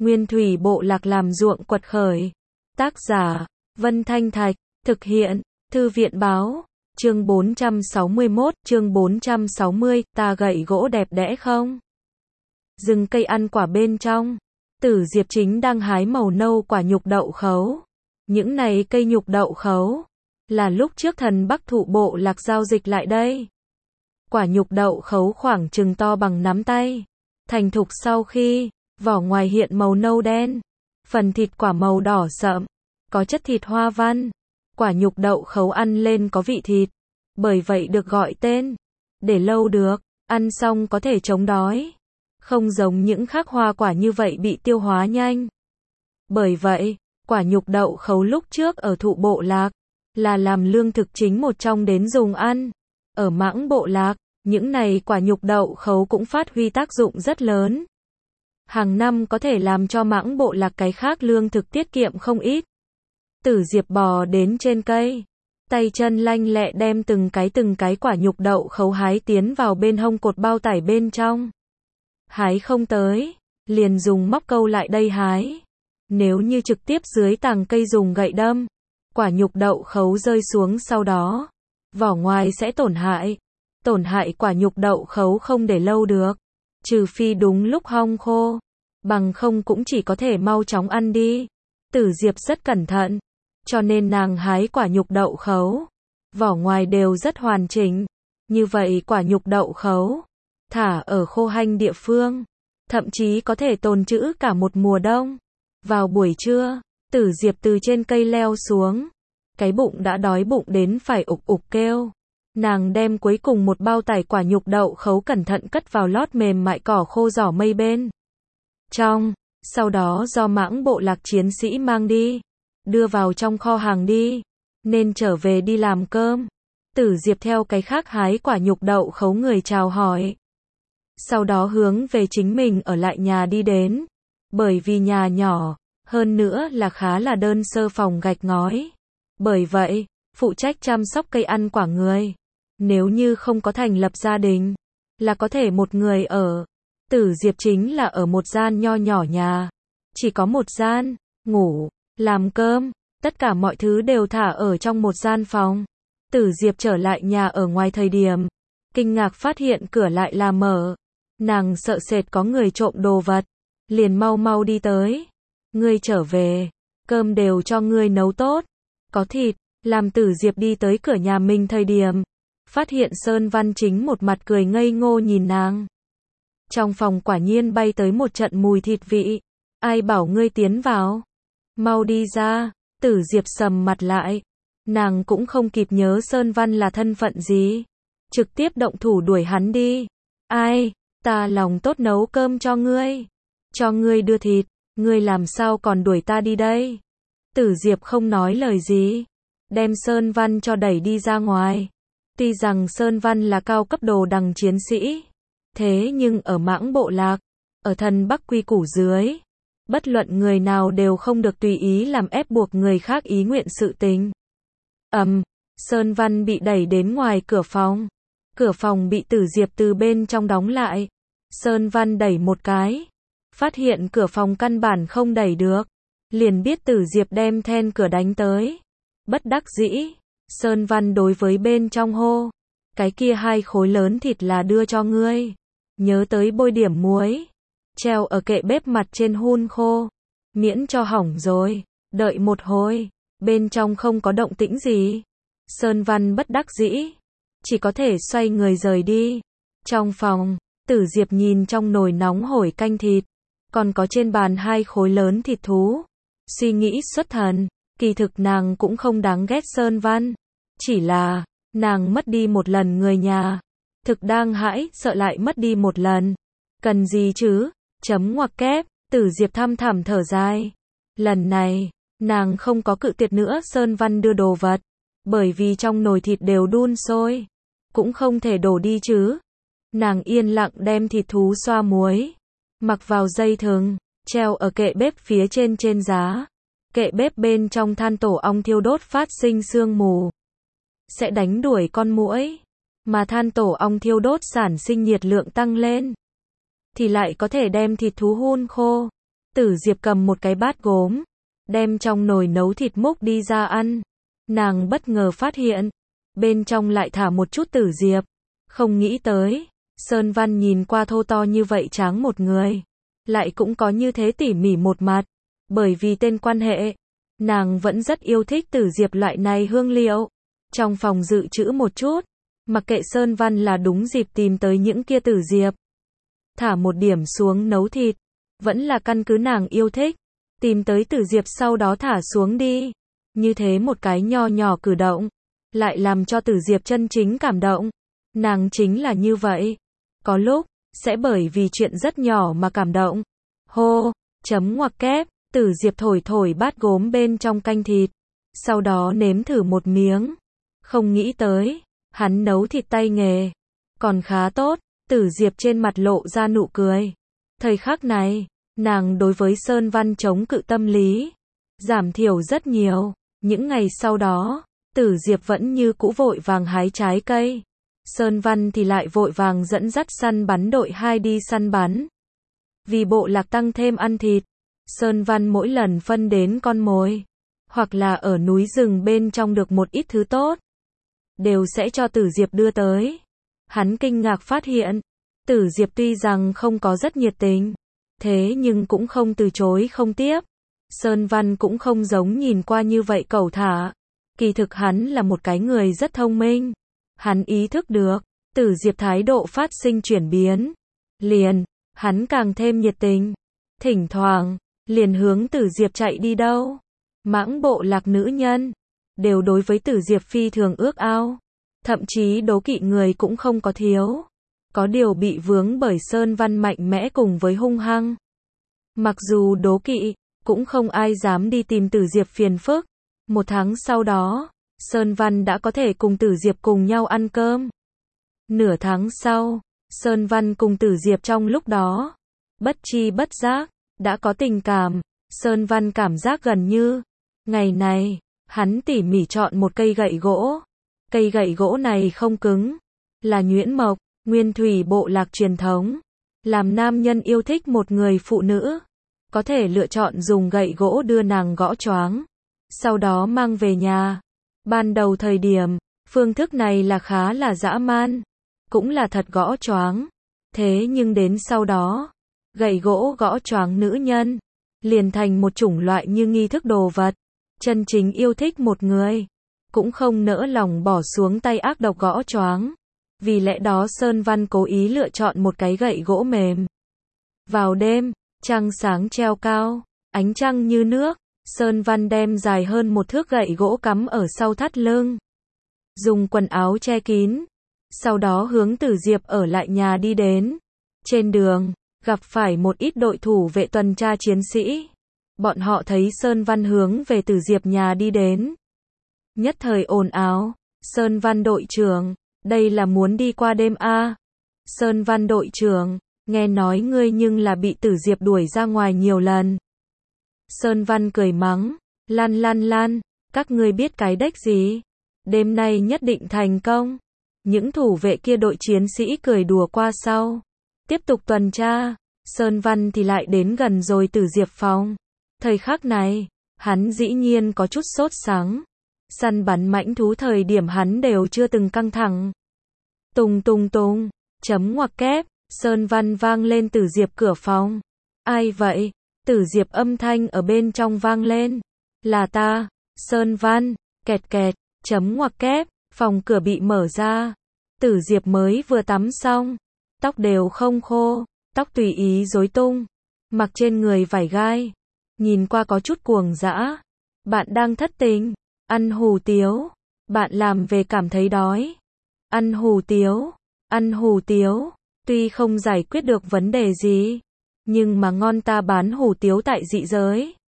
Nguyên thủy bộ lạc làm ruộng quật khởi. Tác giả, Vân Thanh Thạch, thực hiện, Thư viện báo, chương 461, chương 460, ta gậy gỗ đẹp đẽ không? Rừng cây ăn quả bên trong, Tử Diệp chính đang hái màu nâu quả nhục đậu khấu. Những này cây nhục đậu khấu, là lúc trước thần Bắc Thụ bộ lạc giao dịch lại đây. Quả nhục đậu khấu khoảng chừng to bằng nắm tay. Thành thục sau khi, vỏ ngoài hiện màu nâu đen. Phần thịt quả màu đỏ sậm, có chất thịt hoa văn. Quả nhục đậu khấu ăn lên có vị thịt, bởi vậy được gọi tên. Để lâu được, ăn xong có thể chống đói. Không giống những khác hoa quả như vậy bị tiêu hóa nhanh. Bởi vậy, quả nhục đậu khấu lúc trước ở Thụ bộ lạc, là làm lương thực chính một trong đến dùng ăn. Ở Mãng bộ lạc, những này quả nhục đậu khấu cũng phát huy tác dụng rất lớn. Hàng năm có thể làm cho Mãng bộ lạc cái khác lương thực tiết kiệm không ít. Tử Diệp bò đến trên cây, tay chân lanh lẹ đem từng cái quả nhục đậu khấu hái tiến vào bên hông cột bao tải bên trong. Hái không tới, liền dùng móc câu lại đây hái. Nếu như trực tiếp dưới tàng cây dùng gậy đâm, quả nhục đậu khấu rơi xuống sau đó, vỏ ngoài sẽ tổn hại. Tổn hại quả nhục đậu khấu không để lâu được, trừ phi đúng lúc hong khô, bằng không cũng chỉ có thể mau chóng ăn đi. Tử Diệp rất cẩn thận, cho nên nàng hái quả nhục đậu khấu, vỏ ngoài đều rất hoàn chỉnh. Như vậy quả nhục đậu khấu, thả ở khô hanh địa phương, thậm chí có thể tồn trữ cả một mùa đông. Vào buổi trưa, Tử Diệp từ trên cây leo xuống, cái bụng đã đói bụng đến phải ục ục kêu. Nàng đem cuối cùng một bao tải quả nhục đậu khấu cẩn thận cất vào lót mềm mại cỏ khô giỏ mây bên trong, sau đó do Mãng bộ lạc chiến sĩ mang đi, đưa vào trong kho hàng đi, nên trở về đi làm cơm. Tử Diệp theo cái khác hái quả nhục đậu khấu người chào hỏi, sau đó hướng về chính mình ở lại nhà đi đến, bởi vì nhà nhỏ, hơn nữa là khá là đơn sơ phòng gạch ngói. Bởi vậy, phụ trách chăm sóc cây ăn quả người, nếu như không có thành lập gia đình, là có thể một người ở. Tử Diệp chính là ở một gian nho nhỏ nhà, chỉ có một gian, ngủ, làm cơm, tất cả mọi thứ đều thả ở trong một gian phòng. Tử Diệp trở lại nhà ở ngoài thời điểm, kinh ngạc phát hiện cửa lại là mở. Nàng sợ sệt có người trộm đồ vật, liền mau mau đi tới. Ngươi trở về, cơm đều cho ngươi nấu tốt, có thịt. Làm Tử Diệp đi tới cửa nhà mình thời điểm, phát hiện Sơn Văn chính một mặt cười ngây ngô nhìn nàng. Trong phòng quả nhiên bay tới một trận mùi thịt vị. Ai bảo ngươi tiến vào? Mau đi ra. Tử Diệp sầm mặt lại. Nàng cũng không kịp nhớ Sơn Văn là thân phận gì, trực tiếp động thủ đuổi hắn đi. Ai? Ta lòng tốt nấu cơm cho ngươi đưa thịt, ngươi làm sao còn đuổi ta đi đây? Tử Diệp không nói lời gì, đem Sơn Văn cho đẩy đi ra ngoài. Tuy rằng Sơn Văn là cao cấp đồ đằng chiến sĩ, thế nhưng ở Mãng bộ lạc, ở thần Bắc quy củ dưới, bất luận người nào đều không được tùy ý làm ép buộc người khác ý nguyện sự tình. Sơn Văn bị đẩy đến ngoài cửa phòng. Cửa phòng bị Tử Diệp từ bên trong đóng lại. Sơn Văn đẩy một cái, phát hiện cửa phòng căn bản không đẩy được, liền biết Tử Diệp đem then cửa đánh tới. Bất đắc dĩ, Sơn Văn đối với bên trong hô, cái kia 2 khối lớn thịt là đưa cho ngươi, nhớ tới bôi điểm muối, treo ở kệ bếp mặt trên hun khô, miễn cho hỏng rồi. Đợi một hồi, bên trong không có động tĩnh gì. Sơn Văn bất đắc dĩ, chỉ có thể xoay người rời đi. Trong phòng, Tử Diệp nhìn trong nồi nóng hổi canh thịt, còn có trên bàn 2 khối lớn thịt thú. Suy nghĩ xuất thần, kỳ thực nàng cũng không đáng ghét Sơn Văn, chỉ là, nàng mất đi một lần người nhà, thực đang hãi, sợ lại mất đi một lần. Cần gì chứ? Chấm ngoặc kép, Tử Diệp thăm thẳm thở dài. Lần này, nàng không có cự tuyệt nữa Sơn Văn đưa đồ vật, bởi vì trong nồi thịt đều đun sôi, cũng không thể đổ đi chứ. Nàng yên lặng đem thịt thú xoa muối, mặc vào dây thừng, treo ở kệ bếp phía trên giá. Kệ bếp bên trong than tổ ong thiêu đốt phát sinh sương mù, sẽ đánh đuổi con muỗi, mà than tổ ong thiêu đốt sản sinh nhiệt lượng tăng lên, thì lại có thể đem thịt thú hun khô. Tử Diệp cầm một cái bát gốm, đem trong nồi nấu thịt múc đi ra ăn. Nàng bất ngờ phát hiện, bên trong lại thả một chút tử diệp. Không nghĩ tới, Sơn Văn nhìn qua thô to như vậy tráng một người, lại cũng có như thế tỉ mỉ một mặt. Bởi vì tên quan hệ, nàng vẫn rất yêu thích tử diệp loại này hương liệu. Trong phòng dự trữ một chút, mặc kệ Sơn Văn là đúng dịp tìm tới những kia tử diệp. Thả một điểm xuống nấu thịt, vẫn là căn cứ nàng yêu thích. Tìm tới tử diệp sau đó thả xuống đi. Như thế một cái nho nhỏ cử động, lại làm cho tử diệp chân chính cảm động. Nàng chính là như vậy. Có lúc, sẽ bởi vì chuyện rất nhỏ mà cảm động. Hô, chấm ngoặc kép, tử diệp thổi thổi bát gốm bên trong canh thịt. Sau đó nếm thử một miếng. Không nghĩ tới, hắn nấu thịt tay nghề. Còn khá tốt, tử diệp trên mặt lộ ra nụ cười. Thời khắc này, nàng đối với Sơn Văn chống cự tâm lý, giảm thiểu rất nhiều. Những ngày sau đó, tử diệp vẫn như cũ vội vàng hái trái cây. Sơn Văn thì lại vội vàng dẫn dắt săn bắn đội 2 đi săn bắn. Vì bộ lạc tăng thêm ăn thịt, Sơn Văn mỗi lần phân đến con mồi, hoặc là ở núi rừng bên trong được một ít thứ tốt, đều sẽ cho Tử Diệp đưa tới. Hắn kinh ngạc phát hiện, Tử Diệp tuy rằng không có rất nhiệt tình, thế nhưng cũng không từ chối không tiếp. Sơn Văn cũng không giống nhìn qua như vậy cẩu thả. Kỳ thực hắn là một cái người rất thông minh. Hắn ý thức được, Tử Diệp thái độ phát sinh chuyển biến. Liền, hắn càng thêm nhiệt tình. Thỉnh thoảng, liền hướng Tử Diệp chạy đi đâu. Mãng bộ lạc nữ nhân, đều đối với Tử Diệp phi thường ước ao. Thậm chí đố kỵ người cũng không có thiếu. Có điều bị vướng bởi Sơn Văn mạnh mẽ cùng với hung hăng. Mặc dù đố kỵ, cũng không ai dám đi tìm Tử Diệp phiền phức. Một tháng sau đó, Sơn Văn đã có thể cùng Tử Diệp cùng nhau ăn cơm. Nửa tháng sau, Sơn Văn cùng Tử Diệp trong lúc đó, bất chi bất giác, đã có tình cảm. Sơn Văn cảm giác gần như, ngày này, hắn tỉ mỉ chọn một cây gậy gỗ. Cây gậy gỗ này không cứng, là nhuyễn mộc, nguyên thủy bộ lạc truyền thống. Làm nam nhân yêu thích một người phụ nữ, có thể lựa chọn dùng gậy gỗ đưa nàng gõ choáng, sau đó mang về nhà. Ban đầu thời điểm, phương thức này là khá là dã man, cũng là thật gõ choáng. Thế nhưng đến sau đó, gậy gỗ gõ choáng nữ nhân, liền thành một chủng loại như nghi thức đồ vật. Chân chính yêu thích một người, cũng không nỡ lòng bỏ xuống tay ác độc gõ choáng. Vì lẽ đó Sơn Văn cố ý lựa chọn một cái gậy gỗ mềm. Vào đêm, trăng sáng treo cao, ánh trăng như nước, Sơn Văn đem dài hơn một thước gậy gỗ cắm ở sau thắt lưng. Dùng quần áo che kín. Sau đó hướng Tử Diệp ở lại nhà đi đến. Trên đường, gặp phải một ít đội thủ vệ tuần tra chiến sĩ. Bọn họ thấy Sơn Văn hướng về Tử Diệp nhà đi đến. Nhất thời ồn ào. Sơn Văn đội trưởng, đây là muốn đi qua đêm a? Sơn Văn đội trưởng, nghe nói ngươi nhưng là bị Tử Diệp đuổi ra ngoài nhiều lần. Sơn Văn cười mắng, Lan, các ngươi biết cái đếch gì? Đêm nay nhất định thành công. Những thủ vệ kia đội chiến sĩ cười đùa qua sau. Tiếp tục tuần tra. Sơn Văn thì lại đến gần rồi Tử Diệp phòng. Thời khắc này, hắn dĩ nhiên có chút sốt sắng. Săn bắn mãnh thú thời điểm hắn đều chưa từng căng thẳng. Tùng, chấm ngoặc kép, Sơn Văn vang lên Tử Diệp cửa phòng. Ai vậy? Tử Diệp âm thanh ở bên trong vang lên. Là ta, Sơn Văn, kẹt, chấm ngoặc kép, phòng cửa bị mở ra. Tử Diệp mới vừa tắm xong, tóc đều không khô, tóc tùy ý rối tung, mặc trên người vải gai, nhìn qua có chút cuồng dã. Bạn đang thất tình, ăn hủ tiếu, bạn làm về cảm thấy đói. Ăn hủ tiếu, tuy không giải quyết được vấn đề gì, nhưng mà ngon, ta bán hủ tiếu tại dị giới.